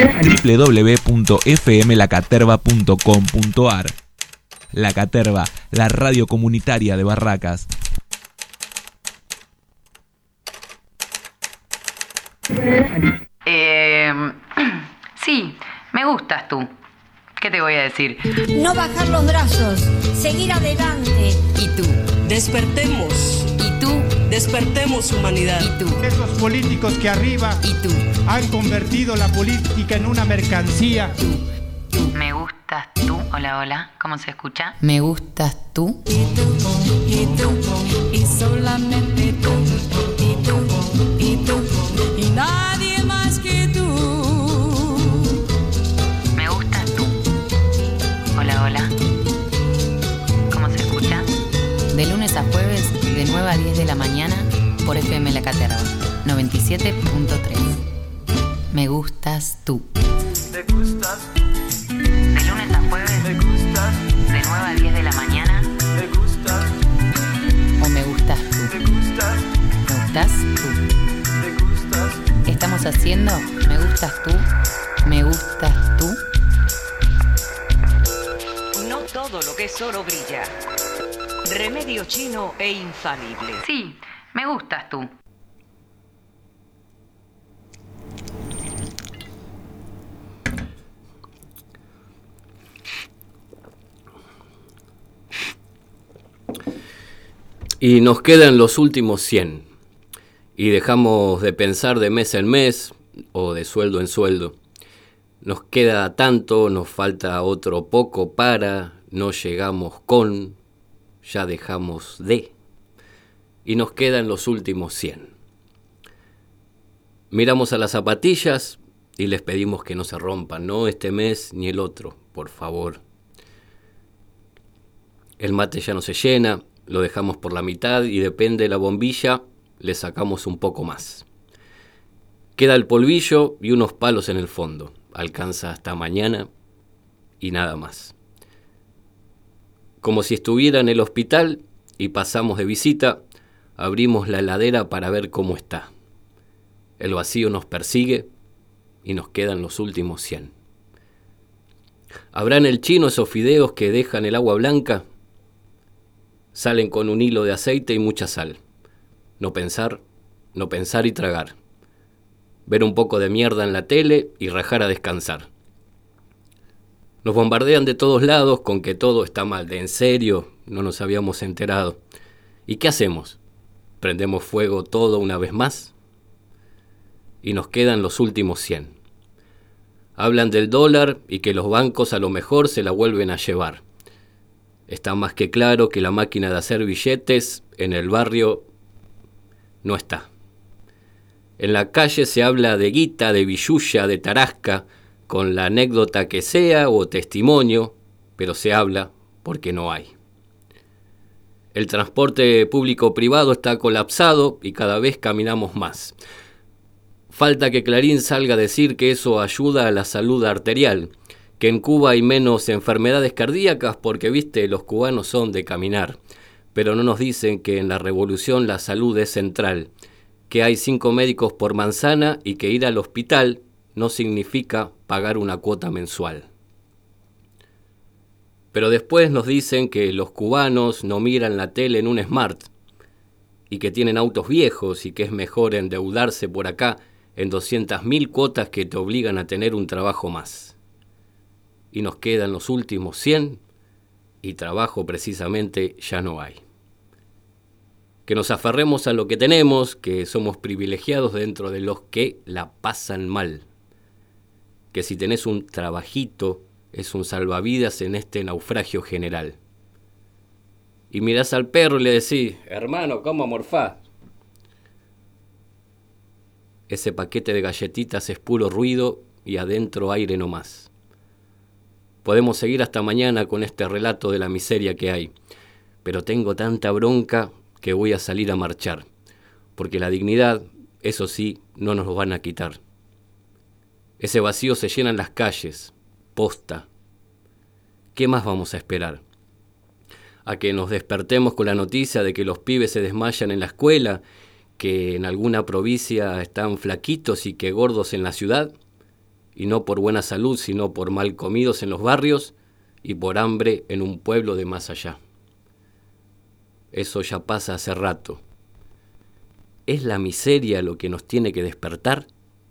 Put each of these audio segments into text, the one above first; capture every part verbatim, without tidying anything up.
doble u doble u doble u punto f m la caterva punto com punto a r. La Caterva, la radio comunitaria de Barracas. Eh, sí, me gustas tú. ¿Qué te voy a decir? No bajar los brazos, seguir adelante. ¿Y tú? Despertemos. ¿Y tú? Despertemos, humanidad. ¿Y tú? Esos políticos que arriba ¿Y tú? han convertido la política en una mercancía. Tú. Tú. Me gustas tú. Hola, hola. ¿Cómo se escucha? Me gustas tú. Y tú, y tú, y solamente tú. Y tú, y tú, y nadie más que tú. Me gustas tú. Hola, hola. ¿Cómo se escucha? De lunes a jueves, de nueve a diez de la mañana, por F M La Caterva, noventa y siete punto tres. Me gustas tú. Me gustas. De lunes a jueves, Me gustas. de nueve a diez de la mañana, Me gustas. o me gustas tú. Me gustas. Me gustas tú. Me gustas. Estamos haciendo Me gustas tú. Me gustas tú. No todo lo que es oro brilla. Remedio chino e infalible. Sí, me gustas tú. Y nos quedan los últimos cien. Y dejamos de pensar de mes en mes o de sueldo en sueldo. Nos queda tanto, nos falta otro poco para, no llegamos con, ya dejamos de. Y nos quedan los últimos cien. Miramos a las zapatillas y les pedimos que no se rompan, no este mes ni el otro, por favor. El mate ya no se llena. Lo dejamos por la mitad y depende de la bombilla, le sacamos un poco más. Queda el polvillo y unos palos en el fondo. Alcanza hasta mañana y nada más. Como si estuviera en el hospital y pasamos de visita, abrimos la heladera para ver cómo está. El vacío nos persigue y nos quedan los últimos cien. ¿Habrá en el chino esos fideos que dejan el agua blanca? Salen con un hilo de aceite y mucha sal. No pensar, no pensar y tragar. Ver un poco de mierda en la tele y rajar a descansar. Nos bombardean de todos lados con que todo está mal. De en serio, no nos habíamos enterado. ¿Y qué hacemos? ¿Prendemos fuego todo una vez más? Y nos quedan los últimos cien. Hablan del dólar y que los bancos a lo mejor se la vuelven a llevar. Está más que claro que la máquina de hacer billetes en el barrio no está. En la calle se habla de guita, de billulla, de tarasca, con la anécdota que sea o testimonio, pero se habla porque no hay. El transporte público-privado está colapsado y cada vez caminamos más. Falta que Clarín salga a decir que eso ayuda a la salud arterial, que en Cuba hay menos enfermedades cardíacas porque, viste, los cubanos son de caminar. Pero no nos dicen que en la revolución la salud es central, que hay cinco médicos por manzana y que ir al hospital no significa pagar una cuota mensual. Pero después nos dicen que los cubanos no miran la tele en un smart y que tienen autos viejos y que es mejor endeudarse por acá en doscientas mil cuotas que te obligan a tener un trabajo más. Y nos quedan los últimos cien, y trabajo precisamente ya no hay. Que nos aferremos a lo que tenemos, que somos privilegiados dentro de los que la pasan mal. Que si tenés un trabajito, es un salvavidas en este naufragio general. Y mirás al perro y le decís, hermano, ¿cómo morfás? Ese paquete de galletitas es puro ruido y adentro aire nomás. Podemos seguir hasta mañana con este relato de la miseria que hay, pero tengo tanta bronca que voy a salir a marchar, porque la dignidad, eso sí, no nos lo van a quitar. Ese vacío se llena en las calles, posta. ¿Qué más vamos a esperar? ¿A que nos despertemos con la noticia de que los pibes se desmayan en la escuela, que en alguna provincia están flaquitos y que gordos en la ciudad? y no por buena salud, sino por mal comidos en los barrios y por hambre en un pueblo de más allá. Eso ya pasa hace rato. ¿Es la miseria lo que nos tiene que despertar?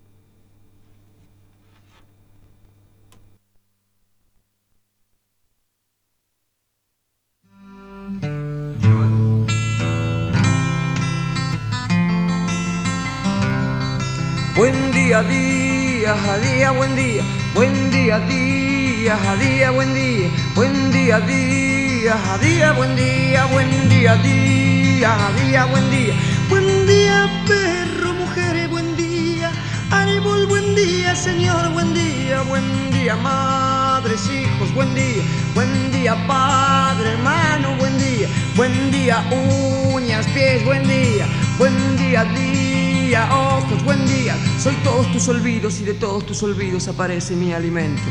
Buen día, día, a día, buen día. Buen día, día, a día, buen día. Buen día, día, a día, buen día. Buen día, día, a día, buen día. Buen día, perro, mujer, buen día. Árbol, buen día, señor, buen día. Buen día, madres, hijos, buen día. Buen día, padre, hermano, buen día. Buen día, uñas, pies, buen día. Buen día, día, ojos, buen día. Soy todos tus olvidos y de todos tus olvidos aparece mi alimento.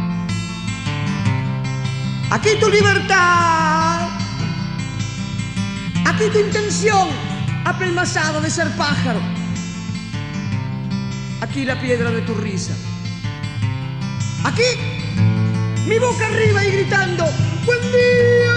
Aquí tu libertad, aquí tu intención apelmazada de ser pájaro, aquí la piedra de tu risa, aquí mi boca arriba y gritando buen día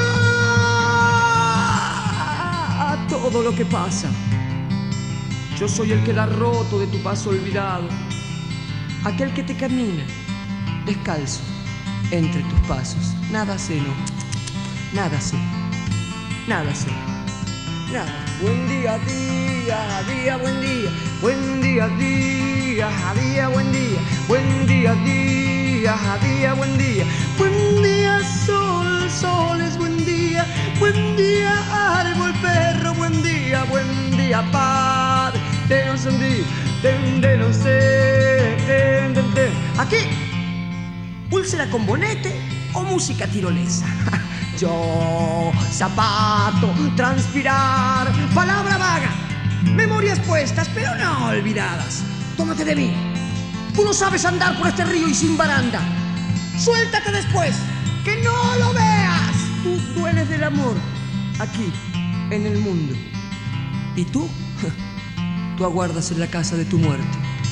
a todo lo que pasa. Yo soy el que la ha roto de tu paso olvidado, aquel que te camina descalzo entre tus pasos. Nada sé, no, nada sé, nada sé, nada. Buen día, día, día, buen día. Buen día, día, día, buen día. Buen día, día, día, buen día. Buen día, sol, sol es buen día. Buen día, árbol, perro, buen día. Buen día, padre, de no sentir, de no sé. Aquí, úlcera con bonete o música tirolesa. Yo, zapato, transpirar, palabra vaga, memorias puestas, pero no olvidadas. Tómate de mí. Tú no sabes andar por este río y sin baranda. Suéltate después, que no lo veas. Tú dueles del amor aquí, en el mundo. ¿Y tú? Tú aguardas en la casa de tu muerte.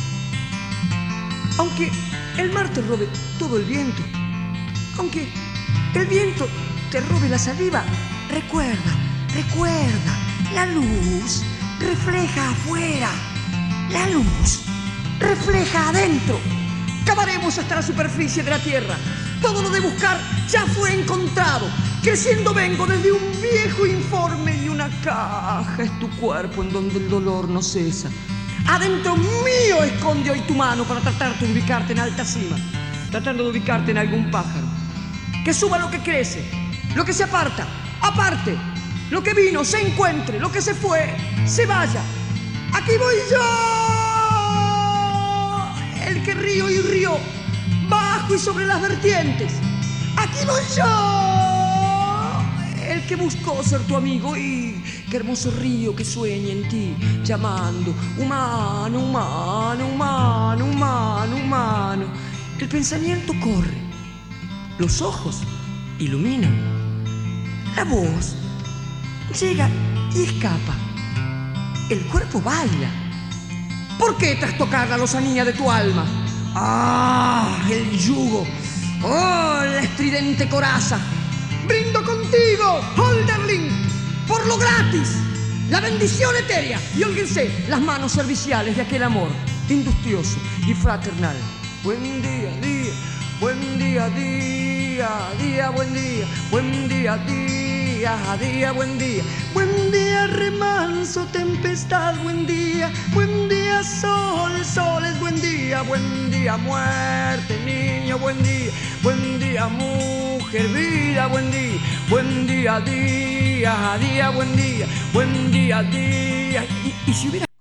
Aunque el mar te robe todo el viento, aunque el viento te robe la saliva, recuerda, recuerda, la luz refleja afuera, la luz refleja adentro. Cavaremos hasta la superficie de la tierra. Todo lo de buscar ya fue encontrado. Creciendo vengo desde un viejo informe y una caja es tu cuerpo en donde el dolor no cesa. Adentro mío esconde hoy tu mano para tratarte de ubicarte en alta cima, tratando de ubicarte en algún pájaro. Que suba lo que crece, lo que se aparta, aparte, lo que vino se encuentre, lo que se fue, se vaya. Aquí voy yo, el que río y río, bajo y sobre las vertientes. Aquí voy yo, el que buscó ser tu amigo y qué hermoso río que sueña en ti, llamando humano, humano, humano, humano, humano. El pensamiento corre, los ojos iluminan, la voz llega y escapa, el cuerpo baila. ¿Por qué trastocar la lozanía de tu alma? ¡Ah! El yugo, ¡oh! La estridente coraza. Brindo contigo, Holderlin, por lo gratis, la bendición etérea. Y óiganse las manos serviciales de aquel amor industrioso y fraternal. Buen día, día, buen día, día, día, buen día, buen día, día, día, buen día, buen día, remanso, tempestad, buen día, buen día, sol, sol es buen día, buen día, muerte, niño, buen día, buen día, mujer, vida, buen día, buen día, día, día, buen día, buen día, día. Y, y si hubiera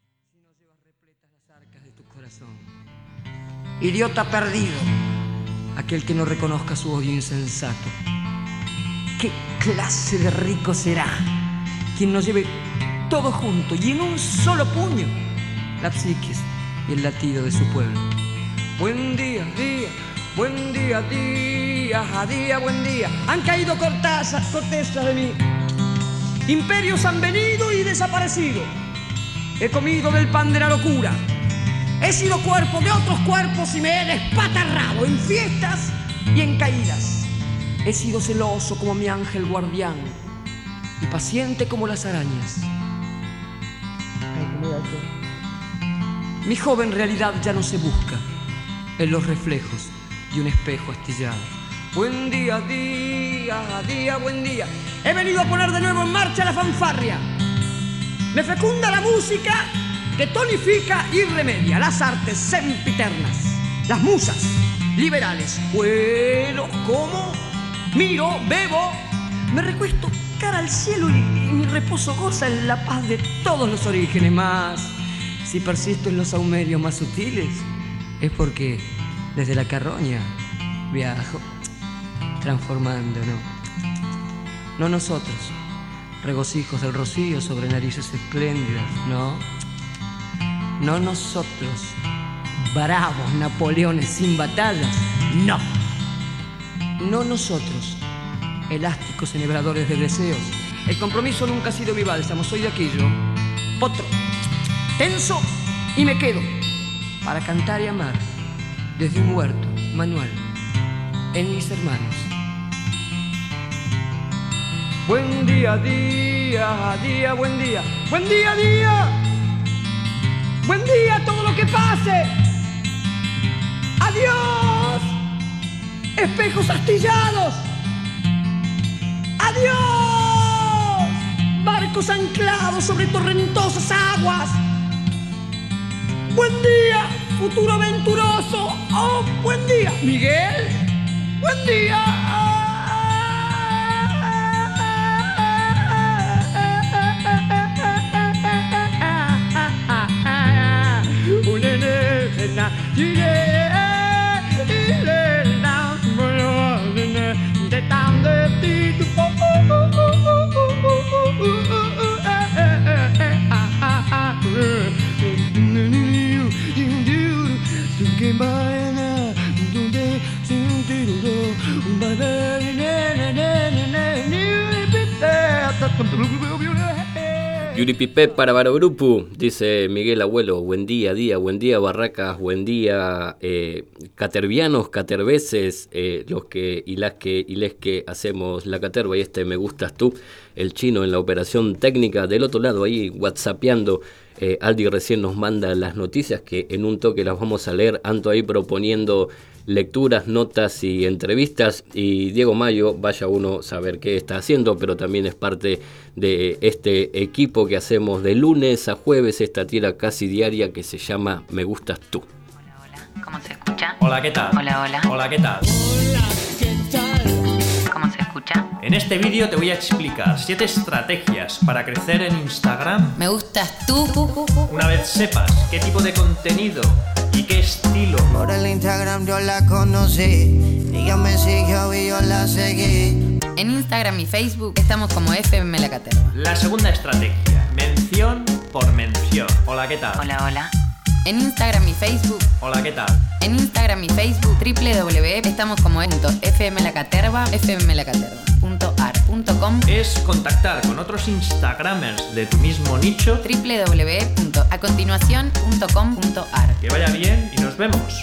idiota perdido, aquel que no reconozca su odio insensato. ¿Qué clase de rico será quien nos lleve todo junto y en un solo puño la psiquis y el latido de su pueblo? Buen día, día, buen día, día, a día, buen día. Han caído cortezas, cortezas de mí. Imperios han venido y desaparecido. He comido del pan de la locura. He sido cuerpo de otros cuerpos y me he despatarrado en fiestas y en caídas. He sido celoso como mi ángel guardián y paciente como las arañas. Mi joven realidad ya no se busca en los reflejos de un espejo astillado. Buen día, día, día, buen día. He venido a poner de nuevo en marcha la fanfarria. Me fecunda la música que tonifica y remedia las artes sempiternas, las musas liberales. Bueno, como, miro, bebo, me recuesto cara al cielo y, y mi reposo goza en la paz de todos los orígenes. Más, si persisto en los saumerios más sutiles, es porque desde la carroña viajo, transformando, ¿no? No nosotros, regocijos del rocío sobre narices espléndidas, no. No nosotros, bravos Napoleones sin batallas, no. No nosotros, elásticos enhebradores de deseos. El compromiso nunca ha sido mi bálsamo, soy de aquí yo, potro, tenso y me quedo para cantar y amar desde un huerto manual en mis hermanos. Buen día, día, día, buen día, buen día, día, buen día, todo lo que pase. Adiós, espejos astillados. Adiós, barcos anclados sobre torrentosas aguas. Buen día, futuro aventuroso. Oh, buen día, Miguel. Buen día. Yuripipé para Barogrupu, dice Miguel Abuelo. Buen día, día, buen día, barracas, buen día, eh, catervianos, caterveses, eh, los que y las que y les que hacemos la caterva y este me gustas tú, el chino en la operación técnica, del otro lado ahí whatsappeando. Eh, Aldi recién nos manda las noticias que en un toque las vamos a leer. Anto ahí proponiendo lecturas, notas y entrevistas, y Diego Mayo, vaya uno a saber qué está haciendo, pero también es parte de este equipo que hacemos de lunes a jueves, esta tira casi diaria que se llama Me Gustas Tú. Hola, hola, ¿cómo se escucha? Hola, ¿qué tal? Hola, hola. Hola, ¿qué tal? Hola, ¿qué tal? ¿Cómo se escucha? En este vídeo te voy a explicar siete estrategias para crecer en Instagram. Me gustas tú. Una vez sepas qué tipo de contenido y qué estilo. Por el Instagram yo la conocí, ella me siguió y yo la seguí. En Instagram y Facebook estamos como F M La Caterva. La segunda estrategia, mención por mención. Hola, ¿qué tal? Hola, hola. En Instagram y Facebook. Hola, ¿qué tal? En Instagram y Facebook, doble u doble u doble u punto estamos como fmlacaterva, fmlacaterva punto ar punto com. Es contactar con otros Instagramers de tu mismo nicho. doble u doble u doble u punto a continuación punto com punto ar. Que vaya bien y nos vemos.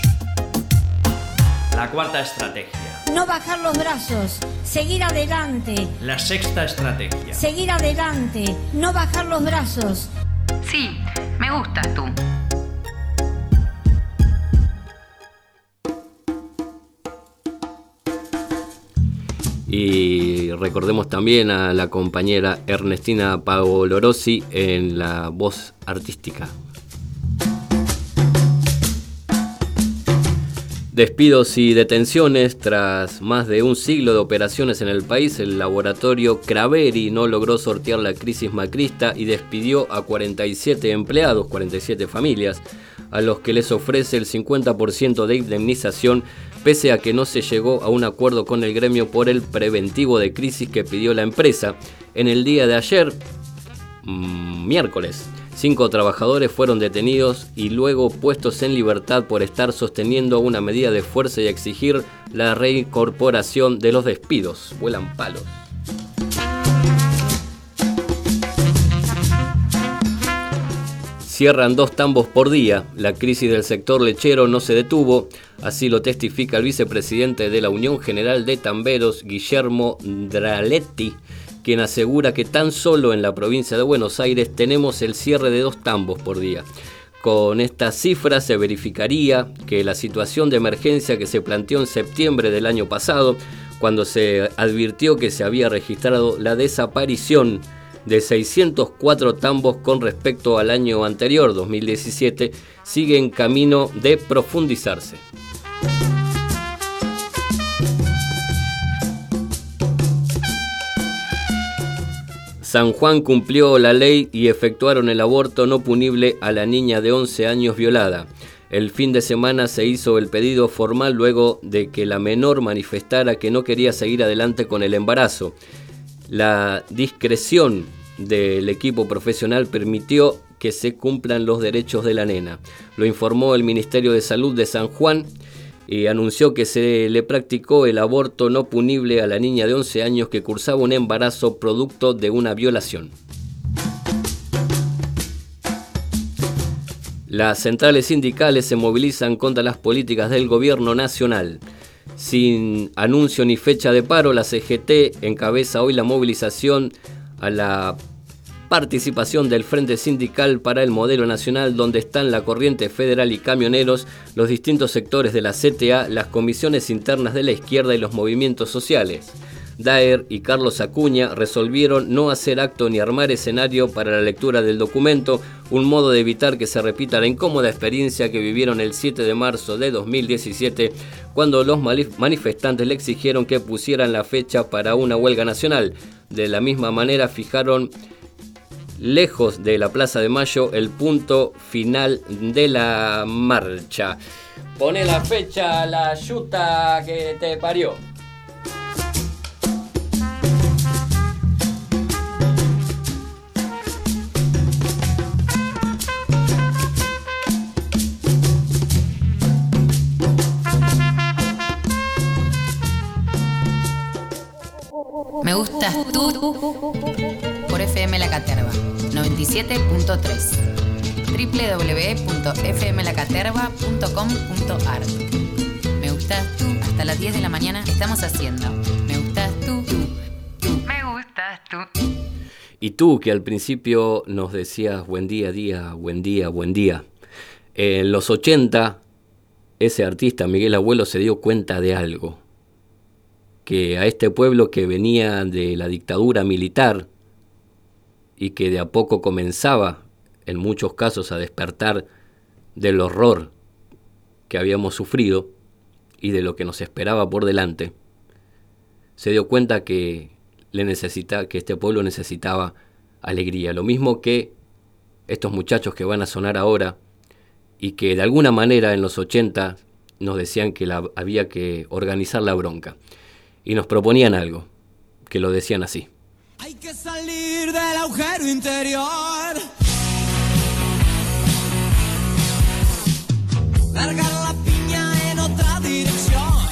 La cuarta estrategia. No bajar los brazos, seguir adelante. La sexta estrategia. Seguir adelante, no bajar los brazos. Sí, me gustas tú. Y recordemos también a la compañera Ernestina Pagolorosi en la voz artística. Despidos y detenciones. Tras más de un siglo de operaciones en el país, el laboratorio Craveri no logró sortear la crisis macrista y despidió a cuarenta y siete empleados, cuarenta y siete familias, a los que les ofrece el cincuenta por ciento de indemnización pese a que no se llegó a un acuerdo con el gremio por el preventivo de crisis que pidió la empresa. En el día de ayer, mmm, miércoles, cinco trabajadores fueron detenidos y luego puestos en libertad por estar sosteniendo una medida de fuerza y exigir la reincorporación de los despidos. Vuelan palos. Cierran dos tambos por día. La crisis del sector lechero no se detuvo, así lo testifica el vicepresidente de la Unión General de Tamberos, Guillermo Draletti, quien asegura que tan solo en la provincia de Buenos Aires tenemos el cierre de dos tambos por día. Con estas cifras se verificaría que la situación de emergencia que se planteó en septiembre del año pasado, cuando se advirtió que se había registrado la desaparición de seiscientos cuatro tambos con respecto al año anterior, dos mil diecisiete, sigue en camino de profundizarse. San Juan cumplió la ley y efectuaron el aborto no punible a la niña de once años violada. El fin de semana se hizo el pedido formal luego de que la menor manifestara que no quería seguir adelante con el embarazo. La discreción del equipo profesional permitió que se cumplan los derechos de la nena. Lo informó el Ministerio de Salud de San Juan y anunció que se le practicó el aborto no punible a la niña de once años que cursaba un embarazo producto de una violación. Las centrales sindicales se movilizan contra las políticas del gobierno nacional. Sin anuncio ni fecha de paro, la C G T encabeza hoy la movilización a la participación del Frente Sindical para el Modelo Nacional, donde están la Corriente Federal y camioneros, los distintos sectores de la C T A, las comisiones internas de la izquierda y los movimientos sociales. Daer y Carlos Acuña resolvieron no hacer acto ni armar escenario para la lectura del documento, un modo de evitar que se repita la incómoda experiencia que vivieron el siete de marzo de dos mil diecisiete, cuando los manifestantes le exigieron que pusieran la fecha para una huelga nacional. De la misma manera fijaron lejos de la Plaza de Mayo el punto final de la marcha. Pone la fecha, la yuta que te parió. Me gustas tú por F M La Caterva noventa y siete punto tres, doble u doble u doble u punto f m la caterva punto com punto a r. Me gustas tú, hasta las diez de la mañana estamos haciendo Me gustas tú, tú, tú. Me gustas tú. Y tú, que al principio nos decías buen día, día, buen día, buen día. En los ochenta, ese artista, Miguel Abuelo, se dio cuenta de algo. Que a este pueblo que venía de la dictadura militar y que de a poco comenzaba, en muchos casos, a despertar del horror que habíamos sufrido y de lo que nos esperaba por delante, se dio cuenta que, le necesita, que este pueblo necesitaba alegría. Lo mismo que estos muchachos que van a sonar ahora y que de alguna manera en los ochenta nos decían que la, había que organizar la bronca. Y nos proponían algo, que lo decían así. Hay que salir del agujero interior, largar la piña en otra dirección.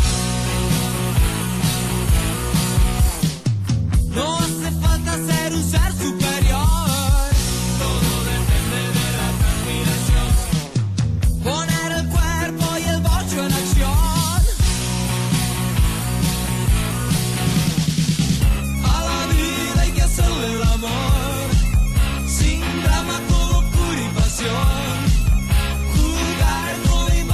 No hace falta ser un ser superior, todo depende de la transpiración. Poner el cuerpo y el bocho en acción. El amor, sin drama, con locura y pasión, jugar con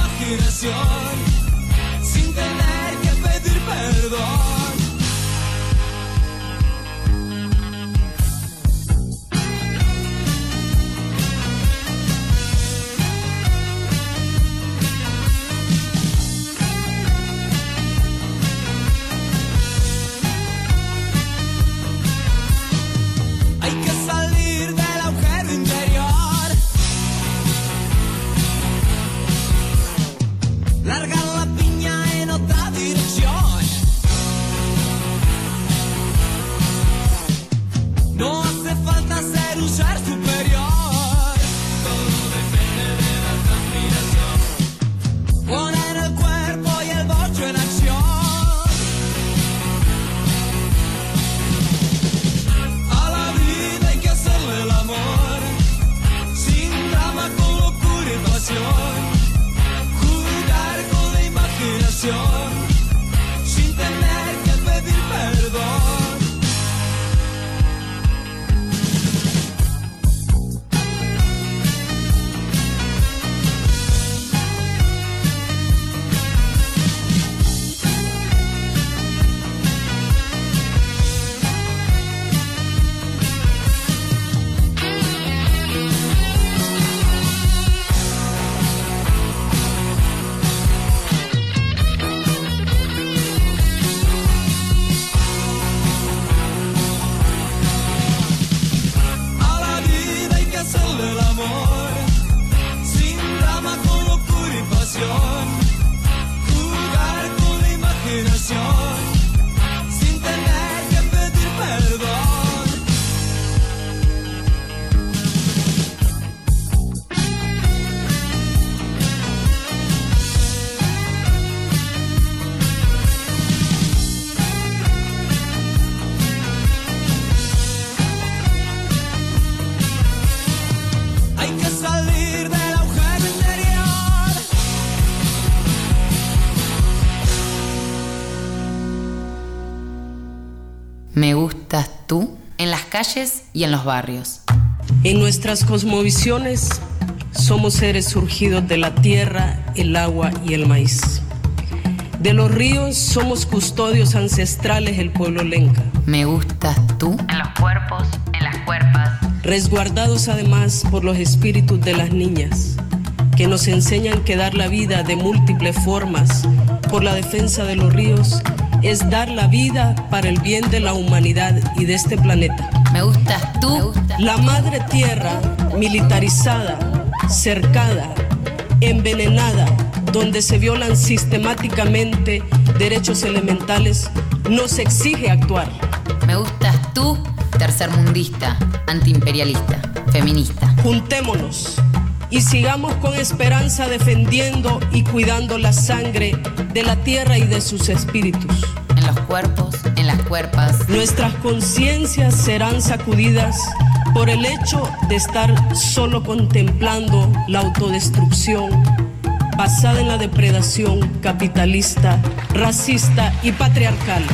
Me gustas tú en las calles y en los barrios. En nuestras cosmovisiones somos seres surgidos de la tierra, el agua y el maíz. De los ríos somos custodios ancestrales el pueblo lenca. Me gustas tú en los cuerpos, en las cuerpas. Resguardados además por los espíritus de las niñas, que nos enseñan que dar la vida de múltiples formas por la defensa de los ríos es dar la vida para el bien de la humanidad y de este planeta. Me gustas tú. Me gustas la madre tierra, militarizada, cercada, envenenada, donde se violan sistemáticamente derechos elementales, nos exige actuar. Me gustas tú, tercermundista, antiimperialista, feminista. Juntémonos y sigamos con esperanza defendiendo y cuidando la sangre de la tierra y de sus espíritus. En los cuerpos, en las cuerpas. Nuestras conciencias serán sacudidas por el hecho de estar solo contemplando la autodestrucción basada en la depredación capitalista, racista y patriarcal.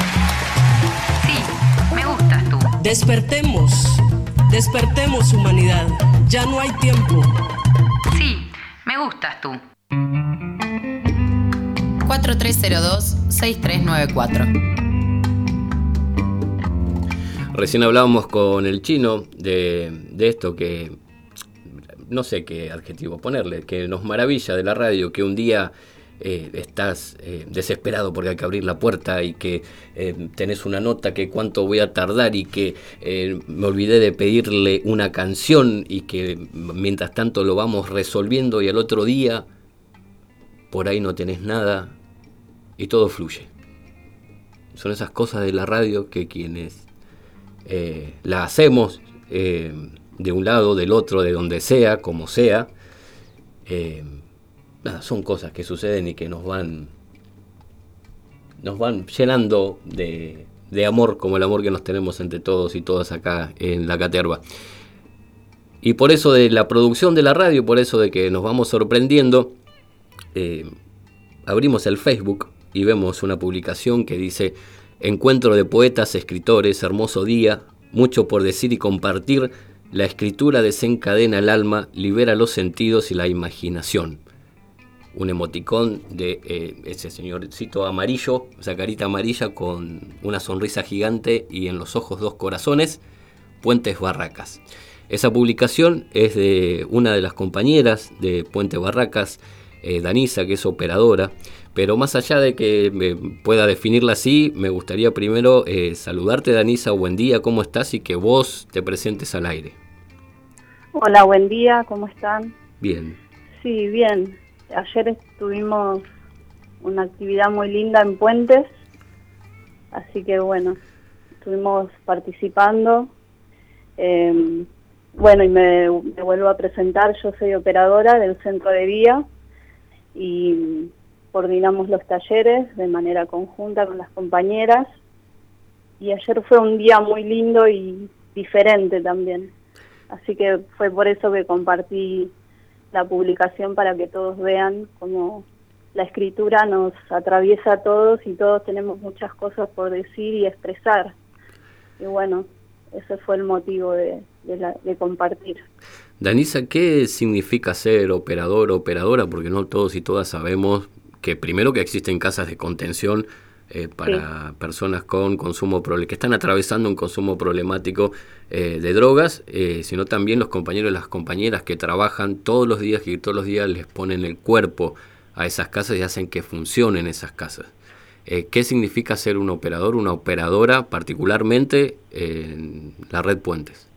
Sí, me gustas tú. Despertemos, despertemos humanidad, ya no hay tiempo. Sí, me gustas tú. cuatro tres cero dos, seis tres nueve cuatro. Recién hablábamos con el Chino de, de esto que, no sé qué adjetivo ponerle, que nos maravilla de la radio, que un día eh, estás eh, desesperado porque hay que abrir la puerta y que eh, tenés una nota que cuánto voy a tardar y que eh, me olvidé de pedirle una canción y que mientras tanto lo vamos resolviendo y al otro día por ahí no tenés nada y todo fluye. Son esas cosas de la radio que quienes eh, la hacemos eh, de un lado, del otro, de donde sea, como sea, eh, nada, son cosas que suceden y que nos van nos van llenando de, de amor, como el amor que nos tenemos entre todos y todas acá en La Caterva. Y por eso de la producción de la radio, por eso de que nos vamos sorprendiendo, eh, abrimos el Facebook y vemos una publicación que dice: encuentro de poetas, escritores, hermoso día, mucho por decir y compartir. La escritura desencadena el alma, libera los sentidos y la imaginación. Un emoticón de eh, ese señorcito amarillo, esa carita amarilla con una sonrisa gigante y en los ojos dos corazones, Puentes Barracas. Esa publicación es de una de las compañeras de Puentes Barracas, eh, Danisa, que es operadora. Pero más allá de que me pueda definirla así, me gustaría primero eh, saludarte, Danisa. Buen día, ¿cómo estás? Y que vos te presentes al aire. Hola, buen día, ¿cómo están? Bien. Sí, bien. Ayer tuvimos una actividad muy linda en Puentes, así que bueno, estuvimos participando. Eh, bueno, y me, me vuelvo a presentar, yo soy operadora del centro de día y coordinamos los talleres de manera conjunta con las compañeras, y ayer fue un día muy lindo y diferente también, así que fue por eso que compartí la publicación, para que todos vean cómo la escritura nos atraviesa a todos y todos tenemos muchas cosas por decir y expresar, y bueno, ese fue el motivo de, de, la, de compartir. Danisa, ¿qué significa ser operador o operadora? Porque no todos y todas sabemos que primero que existen casas de contención eh, para sí. personas con consumo que están atravesando un consumo problemático eh, de drogas, eh, sino también los compañeros y las compañeras que trabajan todos los días, que todos los días les ponen el cuerpo a esas casas y hacen que funcionen esas casas. Eh, ¿Qué significa ser un operador, una operadora, particularmente en la red Puentes?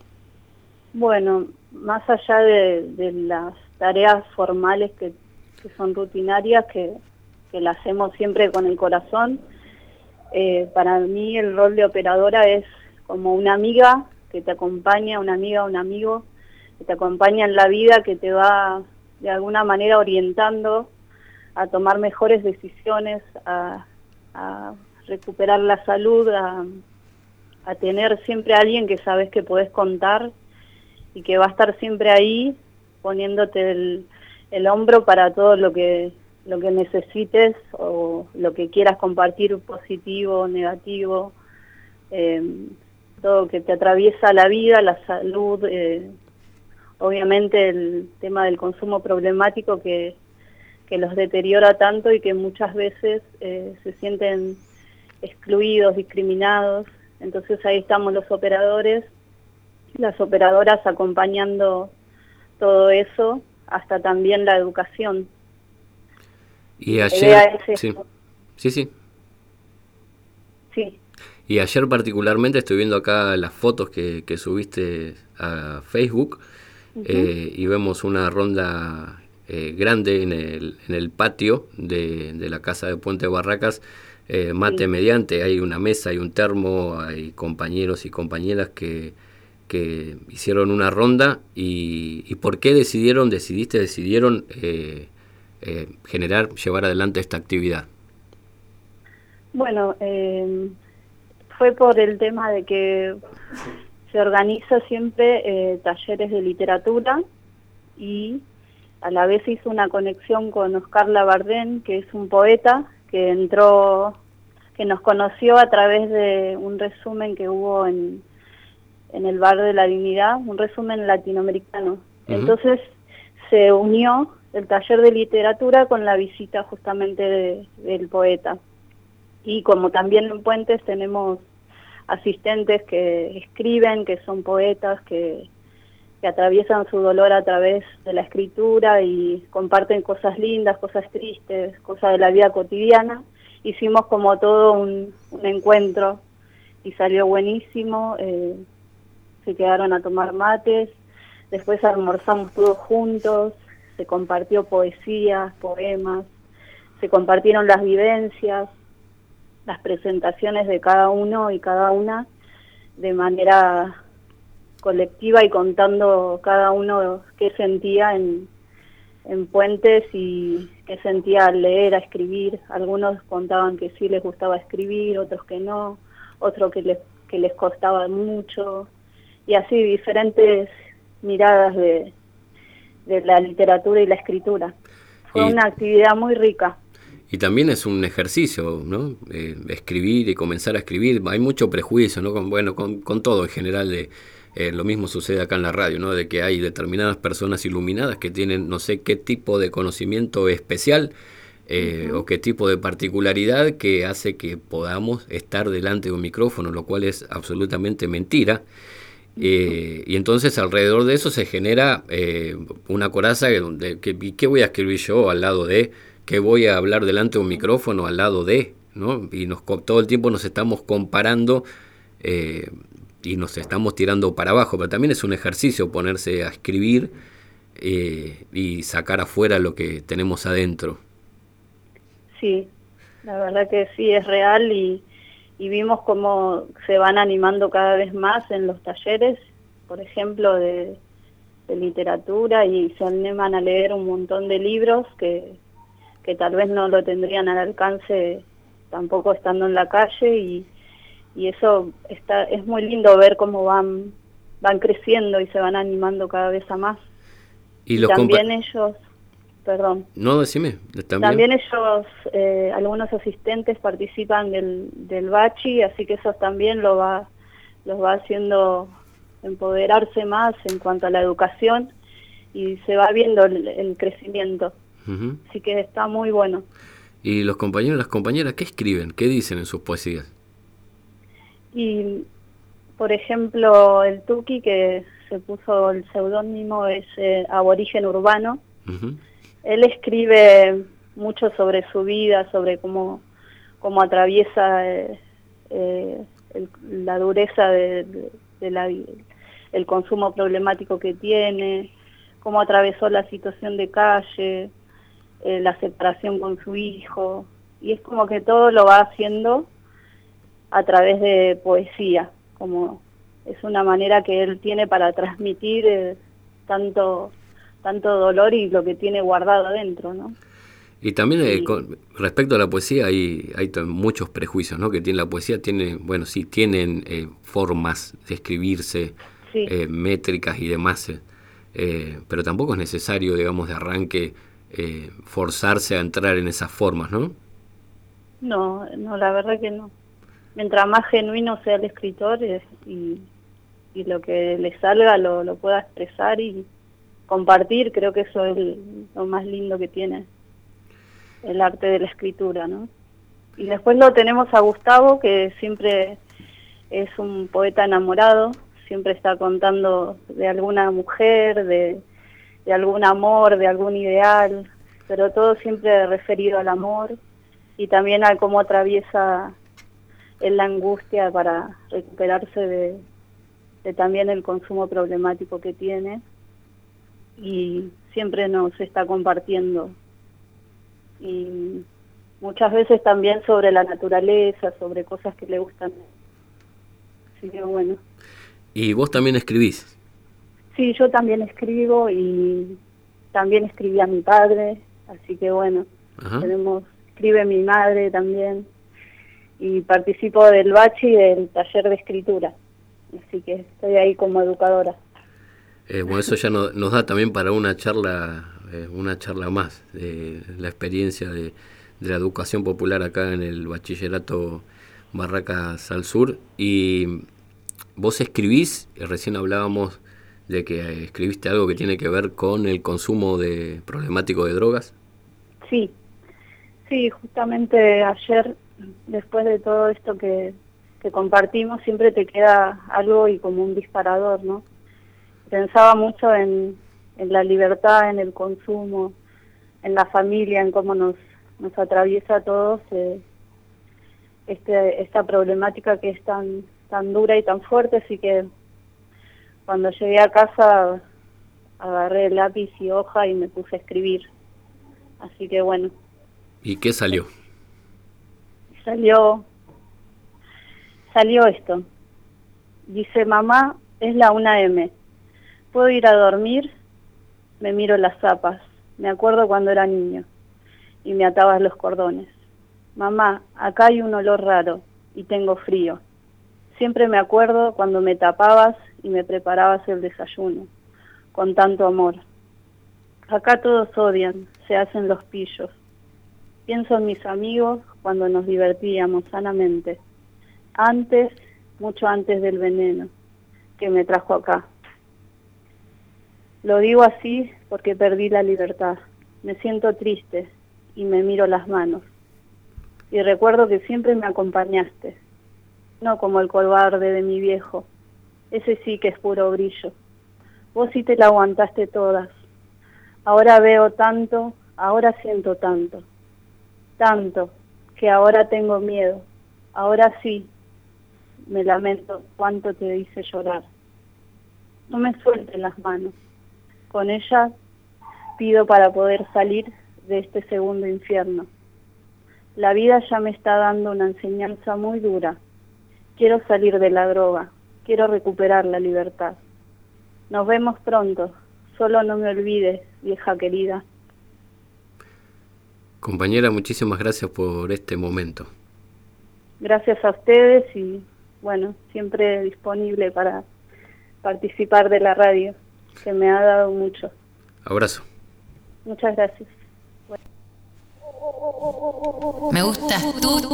Bueno, más allá de, de las tareas formales que que son rutinarias, que, que la hacemos siempre con el corazón, eh, para mí el rol de operadora es como una amiga que te acompaña, una amiga, un amigo, que te acompaña en la vida, que te va de alguna manera orientando a tomar mejores decisiones, a, a recuperar la salud, a, a tener siempre a alguien que sabes que podés contar y que va a estar siempre ahí poniéndote el el hombro para todo lo que lo que necesites o lo que quieras compartir, positivo, negativo, eh, todo que te atraviesa la vida, la salud, eh, obviamente el tema del consumo problemático que, que los deteriora tanto y que muchas veces eh, se sienten excluidos, discriminados. Entonces ahí estamos los operadores, las operadoras acompañando todo eso, hasta también la educación. Y ayer, sí, sí, sí. Sí. Y ayer particularmente estoy viendo acá las fotos que, que subiste a Facebook, uh-huh. eh, y vemos una ronda eh, grande en el, en el patio de, de la casa de Puente Barracas, eh, mate sí. mediante, hay una mesa, hay un termo, hay compañeros y compañeras que, que hicieron una ronda. Y, y ¿por qué decidieron, decidiste, decidieron eh, eh, generar, llevar adelante esta actividad? Bueno, eh, fue por el tema de que se organiza siempre eh, talleres de literatura, y a la vez hizo una conexión con Oscar Labardén, que es un poeta que entró, que nos conoció a través de un resumen que hubo en, en el Bar de la Dignidad, un resumen latinoamericano. Uh-huh. Entonces se unió el taller de literatura con la visita justamente de, del poeta. Y como también en Puentes tenemos asistentes que escriben, que son poetas, que, que atraviesan su dolor a través de la escritura y comparten cosas lindas, cosas tristes, cosas de la vida cotidiana, hicimos como todo un, un encuentro y salió buenísimo. Eh, se quedaron a tomar mates, después almorzamos todos juntos, se compartió poesía, poemas, se compartieron las vivencias, las presentaciones de cada uno y cada una de manera colectiva y contando cada uno qué sentía en, en Puentes y qué sentía al leer, a escribir. Algunos contaban que sí les gustaba escribir, otros que no, otros que les, que les costaba mucho, y así diferentes miradas de, de la literatura y la escritura. Fue y... una actividad muy rica. Y también es un ejercicio, ¿no? Eh, escribir y comenzar a escribir. Hay mucho prejuicio, ¿no? Con, bueno, con, con todo en general. De, eh, lo mismo sucede acá en la radio, ¿no? De que hay determinadas personas iluminadas que tienen no sé qué tipo de conocimiento especial eh, uh-huh. o qué tipo de particularidad que hace que podamos estar delante de un micrófono, lo cual es absolutamente mentira. Eh, y entonces alrededor de eso se genera eh, una coraza de que, ¿qué voy a escribir yo al lado de? ¿Qué voy a hablar delante de un micrófono al lado de? ¿No? Y nos, todo el tiempo nos estamos comparando eh, y nos estamos tirando para abajo, pero también es un ejercicio ponerse a escribir eh, y sacar afuera lo que tenemos adentro. Sí, la verdad que sí, es real, y, y vimos cómo se van animando cada vez más en los talleres, por ejemplo, de, de literatura, y se animan a leer un montón de libros que... que tal vez no lo tendrían al alcance tampoco estando en la calle, y, y eso está es muy lindo ver cómo van van creciendo y se van animando cada vez a más. Y, y los también compa- ellos, perdón. No, decime. También, también ellos, eh, algunos asistentes participan del, del Bachi, así que eso también lo va los va haciendo empoderarse más en cuanto a la educación, y se va viendo el, el crecimiento. Uh-huh. Así que está muy bueno. ¿Y los compañeros y las compañeras qué escriben? ¿Qué dicen en sus poesías? Y, por ejemplo, el Tuki, que se puso el seudónimo, es eh, Aborigen Urbano. Uh-huh. Él escribe mucho sobre su vida, sobre cómo, cómo atraviesa eh, eh, el, la dureza de, de, de la, el consumo problemático que tiene, cómo atravesó la situación de calle, Eh, la separación con su hijo, y es como que todo lo va haciendo a través de poesía, como es una manera que él tiene para transmitir eh, tanto tanto dolor y lo que tiene guardado adentro, ¿no? Y también eh, con respecto a la poesía hay hay muchos prejuicios, ¿no? Que tiene la poesía, tiene, bueno, sí, tienen eh, formas de escribirse, sí. eh, métricas y demás, eh, pero tampoco es necesario, digamos, de arranque Eh, forzarse a entrar en esas formas, ¿no? No, no, la verdad que no. mientras más genuino sea el escritor eh, y, y lo que le salga lo, lo pueda expresar y compartir, creo que eso es el, lo más lindo que tiene el arte de la escritura, ¿no? Y después lo tenemos a Gustavo, que siempre es un poeta enamorado, siempre está contando de alguna mujer, de, de algún amor, de algún ideal, pero todo siempre referido al amor y también a cómo atraviesa en la angustia para recuperarse de, de también el consumo problemático que tiene, y siempre nos está compartiendo, y muchas veces también sobre la naturaleza, sobre cosas que le gustan. Así que bueno. ¿Y vos también escribís? Sí, yo también escribo y también escribí a mi padre, así que bueno, Ajá. tenemos escribe mi madre también, y participo del bachi y del taller de escritura, así que estoy ahí como educadora. Eh, bueno, eso ya no, nos da también para una charla, eh, una charla más, de la experiencia de, de la educación popular acá en el bachillerato Barracas al Sur. Y vos escribís, recién hablábamos de que escribiste algo que tiene que ver con el consumo de problemático de drogas. Sí, sí, justamente ayer, después de todo esto que, que compartimos, siempre te queda algo y como un disparador, ¿no? Pensaba mucho en, en la libertad, en el consumo, en la familia, en cómo nos, nos atraviesa a todos eh, este, esta problemática que es tan, tan dura y tan fuerte, así que cuando llegué a casa agarré lápiz y hoja y me puse a escribir. Así que bueno. ¿Y qué salió? Salió, salió esto. Dice, mamá, es la una eme. ¿Puedo ir a dormir? Me miro las zapas. Me acuerdo cuando era niño y me atabas los cordones. Mamá, acá hay un olor raro y tengo frío. Siempre me acuerdo cuando me tapabas y me preparabas el desayuno, con tanto amor. Acá todos odian, se hacen los pillos. Pienso en mis amigos cuando nos divertíamos sanamente. Antes, mucho antes del veneno que me trajo acá. Lo digo así porque perdí la libertad. Me siento triste y me miro las manos. Y recuerdo que siempre me acompañaste. No como el cobarde de mi viejo. Ese sí que es puro brillo. Vos sí te la aguantaste todas. Ahora veo tanto, ahora siento tanto. Tanto, que ahora tengo miedo. Ahora sí, me lamento cuánto te hice llorar. No me sueltes las manos. Con ellas pido para poder salir de este segundo infierno. La vida ya me está dando una enseñanza muy dura. Quiero salir de la droga. Quiero recuperar la libertad. Nos vemos pronto. Solo no me olvides, vieja querida. Compañera, muchísimas gracias por este momento. Gracias a ustedes y, bueno, siempre disponible para participar de la radio, que me ha dado mucho. Abrazo. Muchas gracias. Bueno. Me gustas tú.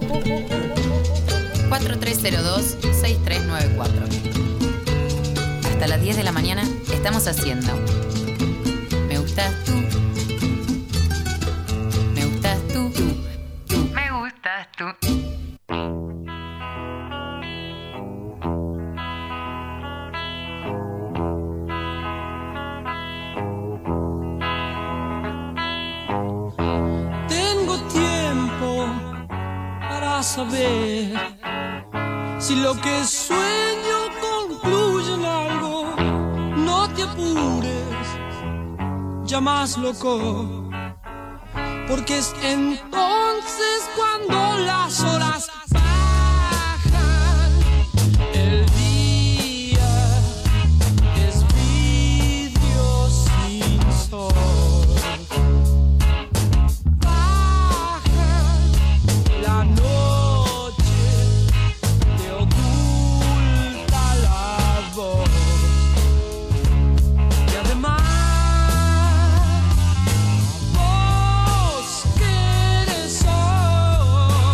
cuatro tres cero dos, seis tres nueve cuatro. Hasta las diez de la mañana estamos haciendo Me gustas tú. Me gustas tú. Me gustas tú. Tengo tiempo para saber si lo que sueño concluye en algo. No te apures, ya más loco, porque es entonces cuando las horas bajan. El día es vidrio sin sol. Baja la noche, te oculta la voz. Y además vos que eres hoy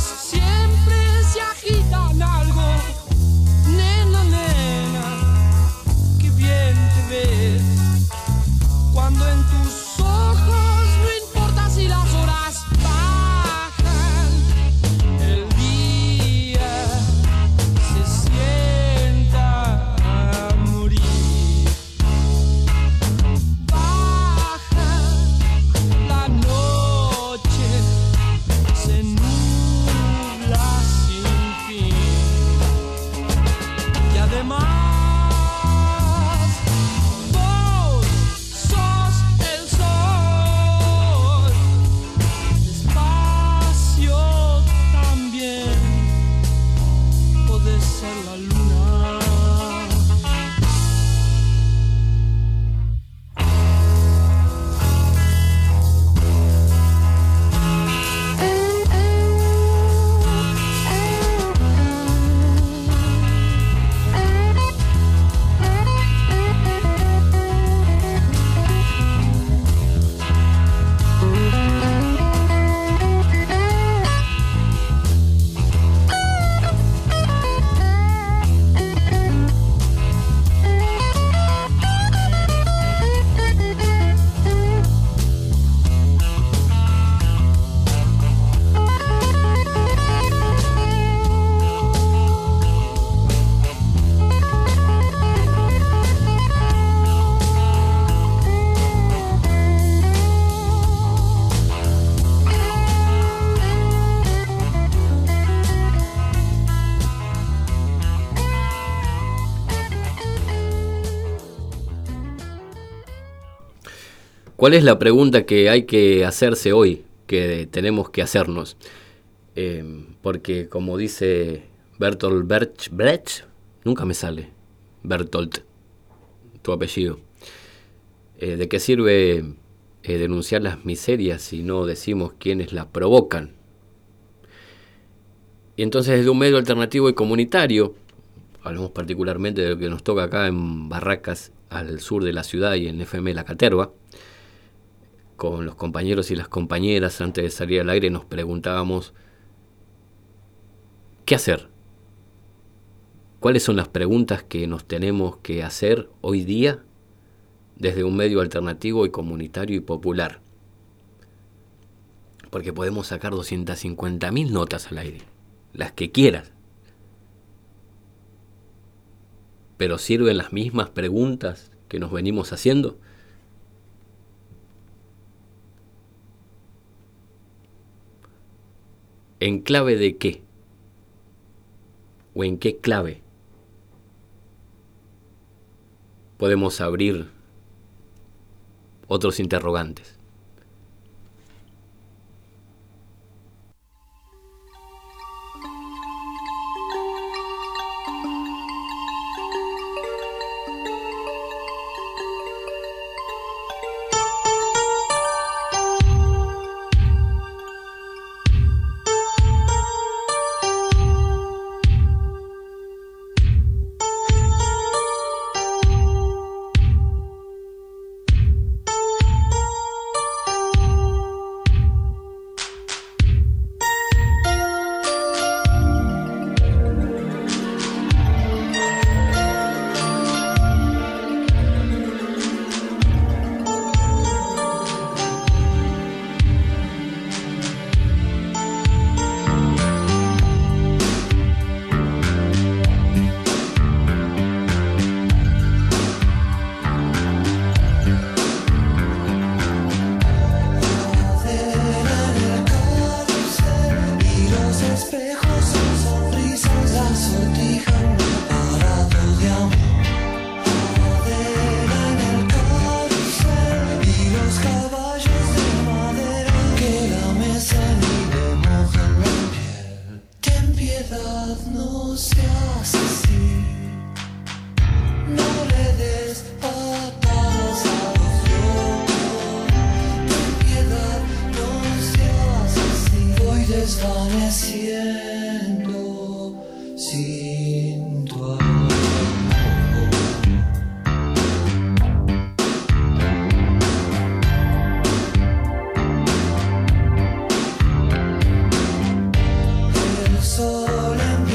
siempre se agitan algo. Nena, nena, qué bien te ves cuando en tus ojos no importa si las horas bajan, el día se sienta a morir. Baja la noche, se nubla sin fin. Y además vos sos el sol, despacio también podés ser la luna. ¿Cuál es la pregunta que hay que hacerse hoy, que tenemos que hacernos? Eh, porque como dice Bertolt Brecht, Brecht, nunca me sale, Bertolt, tu apellido, eh, ¿de qué sirve eh, denunciar las miserias si no decimos quiénes las provocan? Y entonces desde un medio alternativo y comunitario, hablamos particularmente de lo que nos toca acá en Barracas, al sur de la ciudad y en F M La Caterva, con los compañeros y las compañeras, antes de salir al aire nos preguntábamos ¿qué hacer? ¿Cuáles son las preguntas que nos tenemos que hacer hoy día desde un medio alternativo y comunitario y popular? Porque podemos sacar doscientas cincuenta mil notas al aire, las que quieras. ¿Pero sirven las mismas preguntas que nos venimos haciendo? ¿En clave de qué? ¿O en qué clave podemos abrir otros interrogantes?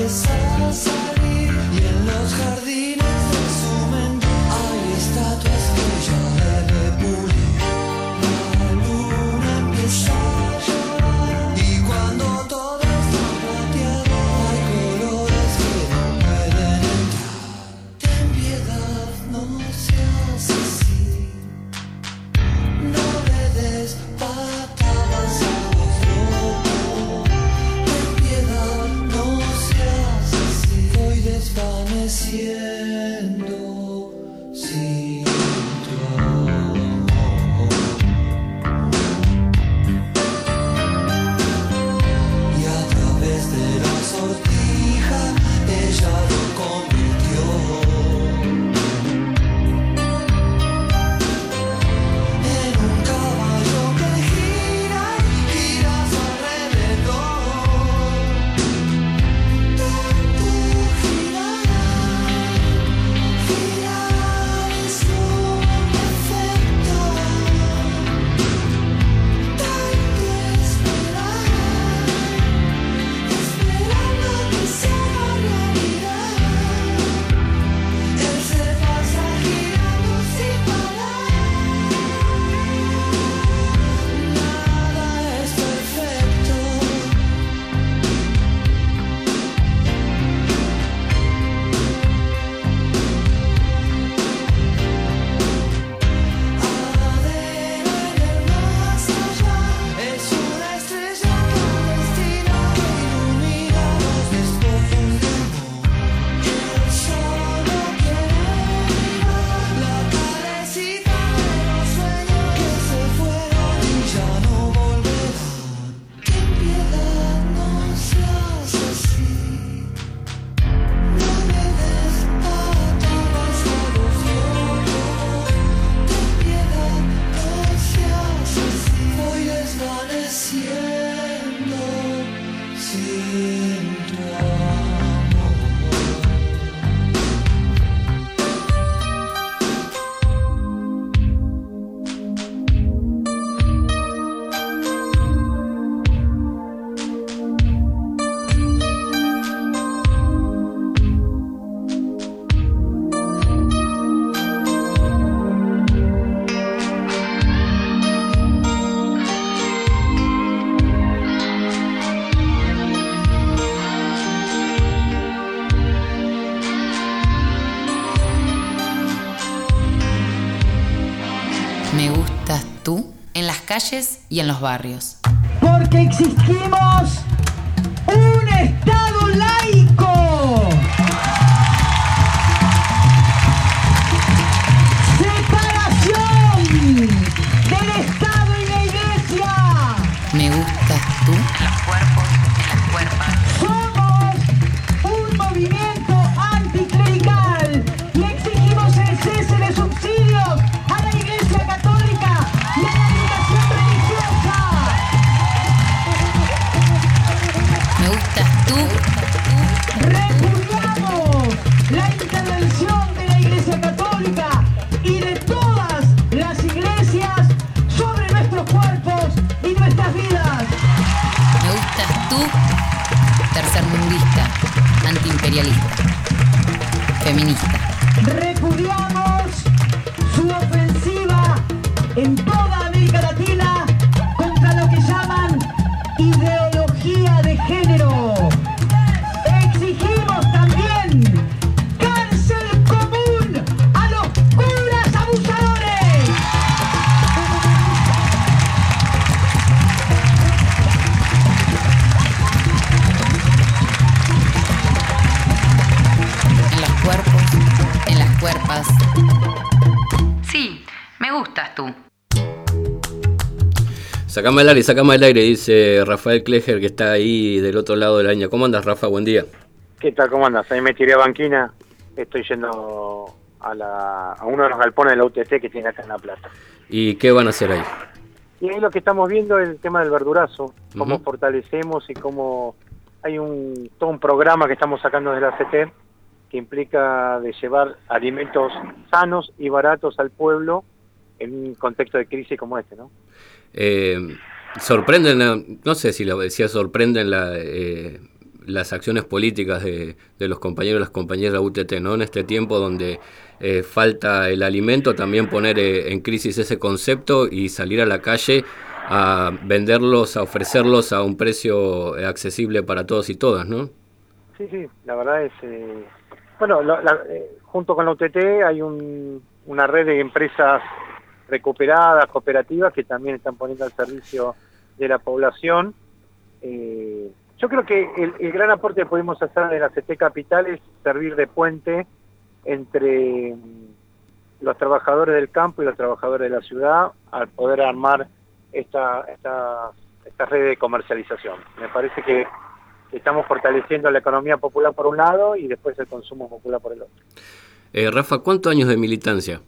empieza a salir y en los jardines de su mente hay estatuas que ya debe pulir. La luna empieza a llorar y cuando todo está plateado hay colores que no pueden entrar. Ten piedad, no seas así, no le des patadas a los locos. Ten piedad, no seas así, voy desvaneciendo sin tu amor. Y a través de la sortija ella lo convirtió en un caballo que gira y gira a su alrededor. Tanto girará, girar es un efecto. Tanto esperar, esperando que se haga realidad. Él se pasa girando sin parar. Nada es perfecto. Adentro en el más allá es una estrella clandestina que ilumina los despojos del amor. Él solo quiere mirar la carecita de los sueños que se fueron y ya no volverán. Ten piedad, no seas así, no le des patadas a los locos. Ten piedad, no seas así, voy desvaneciendo sin tu amor. Me gustas tú en las calles y en los barrios. Porque exigimos un Estado laico. Separación del Estado y la Iglesia. Me gustas tú en los cuerpos, en las cuerpas. Somos un movimiento anticlerical y exigimos el cese de subsidios a la Iglesia Católica y a la educación religiosa. Me gustas tú. Repudiamos la intervención de la Iglesia Católica y de todas las iglesias sobre nuestros cuerpos y nuestras vidas. Me gustas tú. Tercermundista, antiimperialista, feminista. Repudiamos su ofensiva en toda América Latina contra lo que llaman ideología de género. Exigimos también cárcel común a los curas abusadores. En los cuerpos, en las cuerpas. Sí, me gustas tú. Sacame al aire, sacame al aire, dice Rafael Kleger, que está ahí del otro lado de la línea. ¿Cómo andas, Rafa? Buen día. ¿Qué tal? ¿Cómo andas? Ahí me tiré a banquina. Estoy yendo a, la, a uno de los galpones de la U T C que tiene acá en La Plata. ¿Y qué van a hacer ahí? Y ahí lo que estamos viendo es el tema del verdurazo, cómo Ujú. fortalecemos y cómo hay un todo un programa que estamos sacando desde la C T que implica de llevar alimentos sanos y baratos al pueblo en un contexto de crisis como este, ¿no? Eh, sorprenden, la- no sé si la decía sorprenden la, eh, las acciones políticas de, de los compañeros y las compañeras de la U T T, ¿no? En este tiempo donde eh, falta el alimento, también poner eh, en crisis ese concepto y salir a la calle a venderlos, a ofrecerlos a un precio accesible para todos y todas, ¿no? Sí, sí, la verdad es... Eh, bueno, la, la, eh, junto con la U T T hay un, una red de empresas recuperadas, cooperativas, que también están poniendo al servicio de la población. Eh, yo creo que el, el gran aporte que podemos hacer de la C T Capital es servir de puente entre los trabajadores del campo y los trabajadores de la ciudad al poder armar esta, esta, esta red de comercialización. Me parece que estamos fortaleciendo la economía popular por un lado y después el consumo popular por el otro. Eh, Rafa, ¿cuántos años de militancia?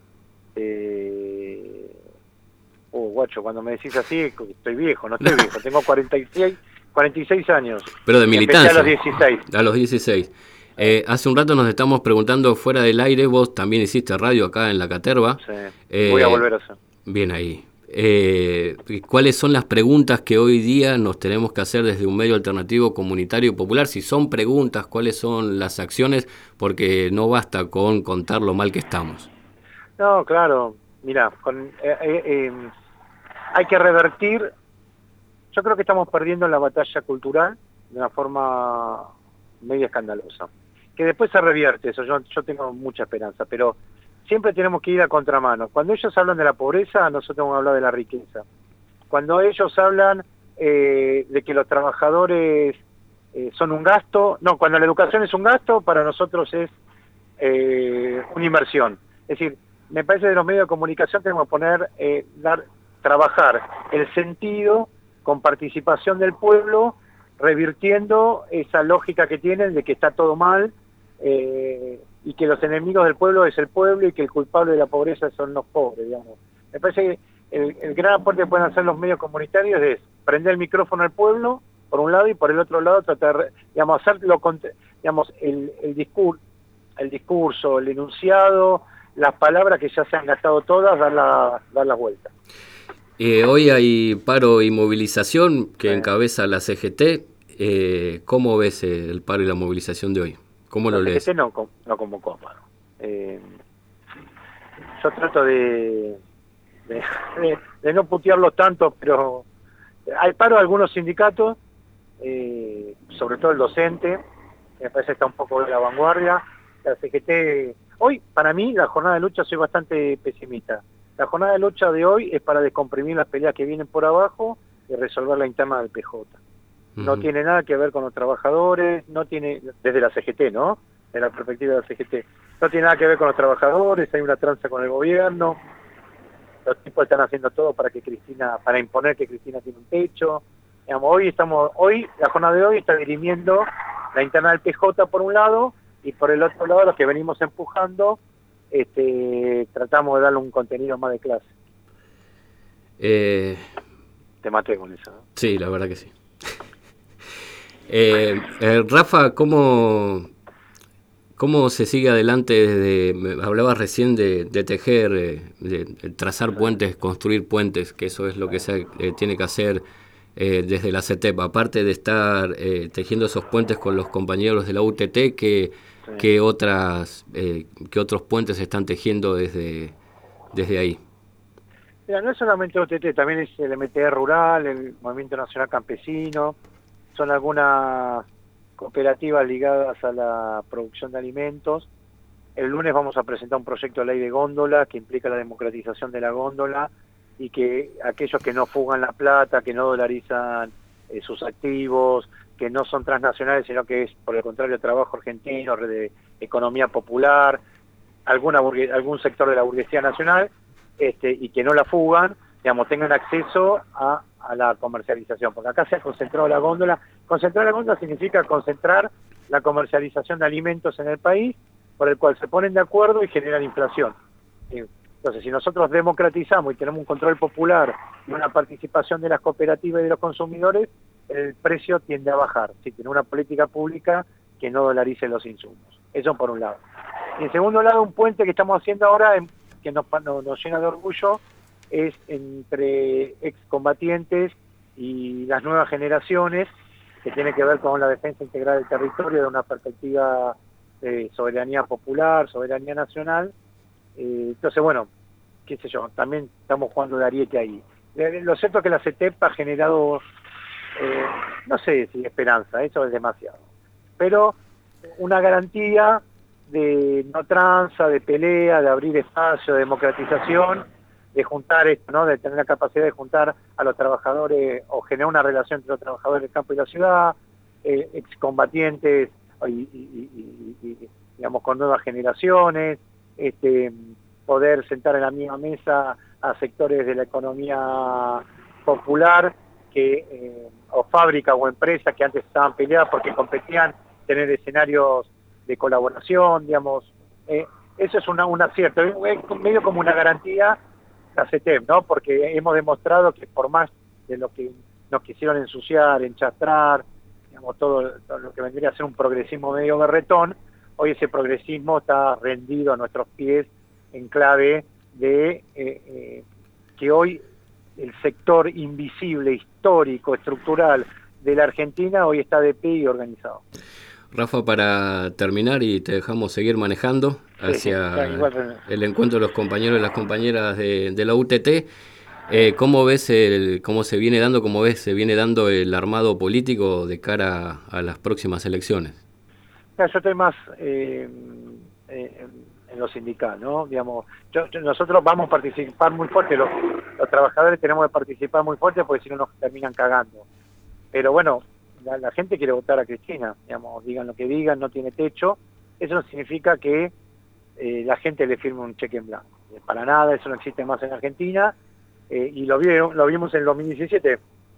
Eh, oh, guacho, cuando me decís así, estoy viejo, no estoy viejo, tengo cuarenta y seis, cuarenta y seis años. Pero de militancia. Empecé a los dieciséis. A los dieciséis. Eh, hace un rato nos estamos preguntando fuera del aire, vos también hiciste radio acá en La Caterva. Sí, eh, voy a volver a hacer. Bien ahí. Eh, ¿Cuáles son las preguntas que hoy día nos tenemos que hacer desde un medio alternativo comunitario y popular? Si son preguntas, ¿cuáles son las acciones? Porque no basta con contar lo mal que estamos. No, claro, mira, con, eh, eh, eh, hay que revertir. Yo creo que estamos perdiendo la batalla cultural de una forma media escandalosa, que después se revierte eso, yo, yo tengo mucha esperanza, pero siempre tenemos que ir a contramano. Cuando ellos hablan de la pobreza, nosotros tenemos que hablar de la riqueza. Cuando ellos hablan eh, de que los trabajadores eh, son un gasto, no, cuando la educación es un gasto, para nosotros es eh, una inversión. Es decir, me parece que de los medios de comunicación tenemos que poner, eh, dar, trabajar el sentido con participación del pueblo, revirtiendo esa lógica que tienen de que está todo mal, eh, y que los enemigos del pueblo es el pueblo y que el culpable de la pobreza son los pobres, digamos. Me parece que el, el gran aporte que pueden hacer los medios comunitarios es prender el micrófono al pueblo, por un lado, y por el otro lado tratar, digamos, hacerlo, digamos, el, el, discur, el discurso, el enunciado, las palabras que ya se han gastado todas, dar la, dar la vuelta. Eh, hoy hay paro y movilización que sí. encabeza la C G T. Eh, ¿Cómo ves eh, el paro y la movilización de hoy? ¿Cómo la lo lees? lees? La C G T no, no convocó paro. Eh, yo trato de, de, de, de no putearlo tanto, pero hay paro de algunos sindicatos, eh, sobre todo el docente, que me parece que está un poco de la vanguardia. La C G T, hoy, para mí, la jornada de lucha soy bastante pesimista. La jornada de lucha de hoy es para descomprimir las peleas que vienen por abajo y resolver la interna del P J. Uh-huh. No tiene nada que ver con los trabajadores, no tiene, desde la C G T, ¿no? De la perspectiva de la C G T. No tiene nada que ver con los trabajadores, hay una tranza con el gobierno, los tipos están haciendo todo para que Cristina, para imponer que Cristina tiene un techo. Digamos, hoy estamos, hoy, la jornada de hoy está dirimiendo la interna del P J por un lado, y por el otro lado los que venimos empujando, este, tratamos de darle un contenido más de clase. Eh, Te maté con eso, ¿no? Sí, la verdad que sí. eh, eh, Rafa, ¿cómo, ¿cómo se sigue adelante desde, hablabas recién de, de tejer, eh, de, de trazar puentes, construir puentes, que eso es lo que se eh, tiene que hacer eh, desde la C T E P, aparte de estar eh, tejiendo esos puentes con los compañeros de la U T T, que Sí. ¿Qué, otras, eh, ¿Qué otros puentes se están tejiendo desde, desde ahí? Mira, no es solamente U T T, también es el M T E Rural, el Movimiento Nacional Campesino, son algunas cooperativas ligadas a la producción de alimentos. El lunes vamos a presentar un proyecto de ley de góndola que implica la democratización de la góndola y que aquellos que no fugan la plata, que no dolarizan eh, sus activos, que no son transnacionales, sino que es, por el contrario, trabajo argentino, de economía popular, alguna algún sector de la burguesía nacional, este, y que no la fugan, digamos, tengan acceso a, a la comercialización. Porque acá se ha concentrado la góndola. Concentrar la góndola significa concentrar la comercialización de alimentos en el país, por el cual se ponen de acuerdo y generan inflación. Entonces, si nosotros democratizamos y tenemos un control popular y una participación de las cooperativas y de los consumidores, el precio tiende a bajar, si tiene una política pública que no dolarice los insumos. Eso por un lado. Y en segundo lado, un puente que estamos haciendo ahora, que nos, nos llena de orgullo, es entre excombatientes y las nuevas generaciones, que tiene que ver con la defensa integral del territorio de una perspectiva de soberanía popular, soberanía nacional. Eh, entonces, bueno, qué sé yo, también estamos jugando de ariete ahí. Eh, Lo cierto es que la CETEP ha generado, eh, no sé si esperanza, eso es demasiado, pero una garantía de no tranza, de pelea, de abrir espacio, de democratización, de juntar esto, ¿no? De tener la capacidad de juntar a los trabajadores o generar una relación entre los trabajadores del campo y la ciudad, eh, excombatientes y, y, y, y, digamos, con nuevas generaciones, este, poder sentar en la misma mesa a sectores de la economía popular que eh, o fábricas o empresas que antes estaban peleadas porque competían, tener escenarios de colaboración, digamos, eh, eso es una, un acierto, es medio como una garantía la CETEP, ¿no? Porque hemos demostrado que por más de lo que nos quisieron ensuciar, enchastrar, digamos, todo, todo lo que vendría a ser un progresismo medio berretón, hoy ese progresismo está rendido a nuestros pies en clave de eh, eh, que hoy el sector invisible, histórico, estructural de la Argentina hoy está de pie y organizado. Rafa, para terminar y te dejamos seguir manejando hacia sí, igual, el encuentro de los compañeros y las compañeras de, de la U T T, eh, ¿cómo ves el, cómo se viene dando, cómo ves se viene dando el armado político de cara a, a las próximas elecciones? Yo estoy más eh, eh, en lo sindical, ¿no? Digamos, yo, yo, nosotros vamos a participar muy fuerte, los, los trabajadores tenemos que participar muy fuerte porque si no nos terminan cagando. Pero bueno, La, la gente quiere votar a Cristina, digamos, digan lo que digan, no tiene techo. Eso no significa que eh, la gente le firme un cheque en blanco. Eh, para nada, eso no existe más en Argentina. Eh, y lo, vi, lo vimos en el dos mil diecisiete.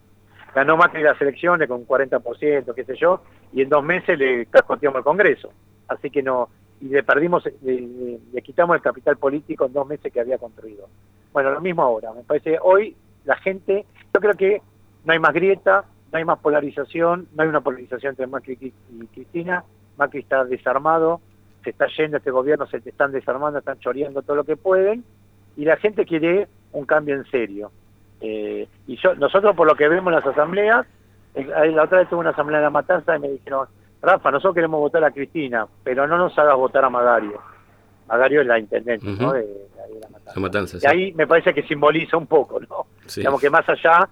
Ganó Macri las elecciones con un cuarenta por ciento, qué sé yo, y en dos meses le cascoteamos el Congreso. Así que no, y le perdimos, le, le, le quitamos el capital político en dos meses que había construido. Bueno, lo mismo ahora. Me parece, hoy la gente, yo creo que no hay más grieta, no hay más polarización, no hay una polarización entre Macri y Cristina. Macri está desarmado, se está yendo este gobierno, se están desarmando, están choreando todo lo que pueden, y la gente quiere un cambio en serio. Eh, y yo, nosotros por lo que vemos en las asambleas, eh, la otra vez tuve una asamblea de La Matanza y me dijeron, Rafa, nosotros queremos votar a Cristina, pero no nos hagas votar a Magario. Magario es la intendente, uh-huh. ¿no? de, de La Matanza. La Matanza, sí. Y ahí me parece que simboliza un poco, ¿no? Sí. Digamos que más allá,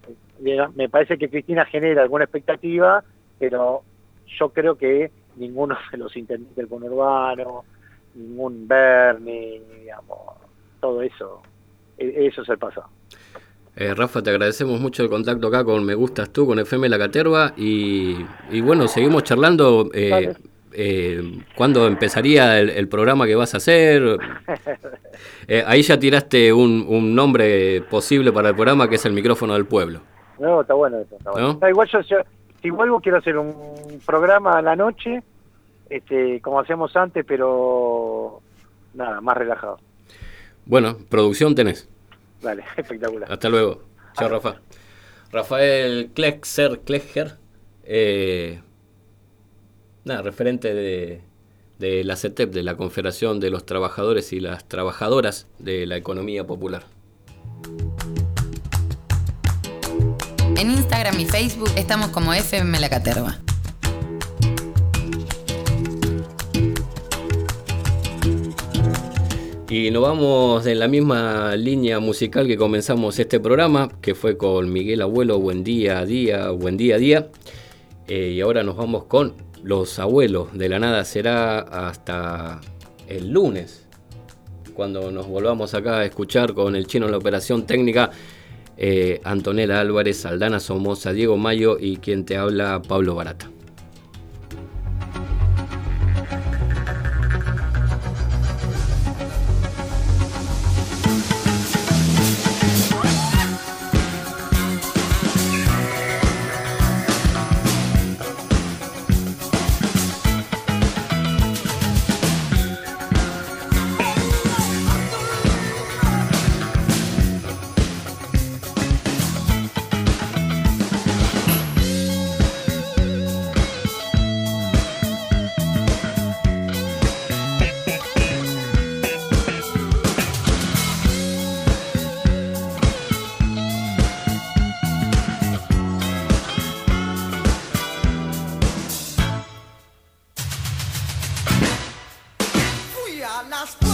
me parece que Cristina genera alguna expectativa, pero yo creo que ninguno de los intendentes del conurbano, ningún Bernie, digamos, todo eso, eso es el pasado. Eh, Rafa, te agradecemos mucho el contacto acá con Me Gustas Tú, con F M La Caterva, y, y bueno, seguimos charlando. Eh, vale. eh, ¿Cuándo empezaría el, el programa que vas a hacer? Eh, ahí ya tiraste un, un nombre posible para el programa, que es El Micrófono del Pueblo. No, está bueno eso, está bueno. ¿No? Está igual yo, yo, si vuelvo quiero hacer un programa a la noche, este, como hacíamos antes, pero nada, más relajado. Bueno, producción tenés. Dale, espectacular. Hasta luego. Chao, Rafa. Rafael Klexer, Klexer, eh, nada, referente de, de la CETEP, de la Confederación de los Trabajadores y las Trabajadoras de la Economía Popular. En Instagram y Facebook estamos como F M La Caterva. Y nos vamos en la misma línea musical que comenzamos este programa, que fue con Miguel Abuelo, Buen Día, Día, Buen Día, Día. Eh, y ahora nos vamos con Los Abuelos. De la nada será hasta el lunes, cuando nos volvamos acá a escuchar con el Chino en la operación técnica, eh, Antonella Álvarez, Aldana Somoza, Diego Mayo y quien te habla, Pablo Barata. a las cuatro.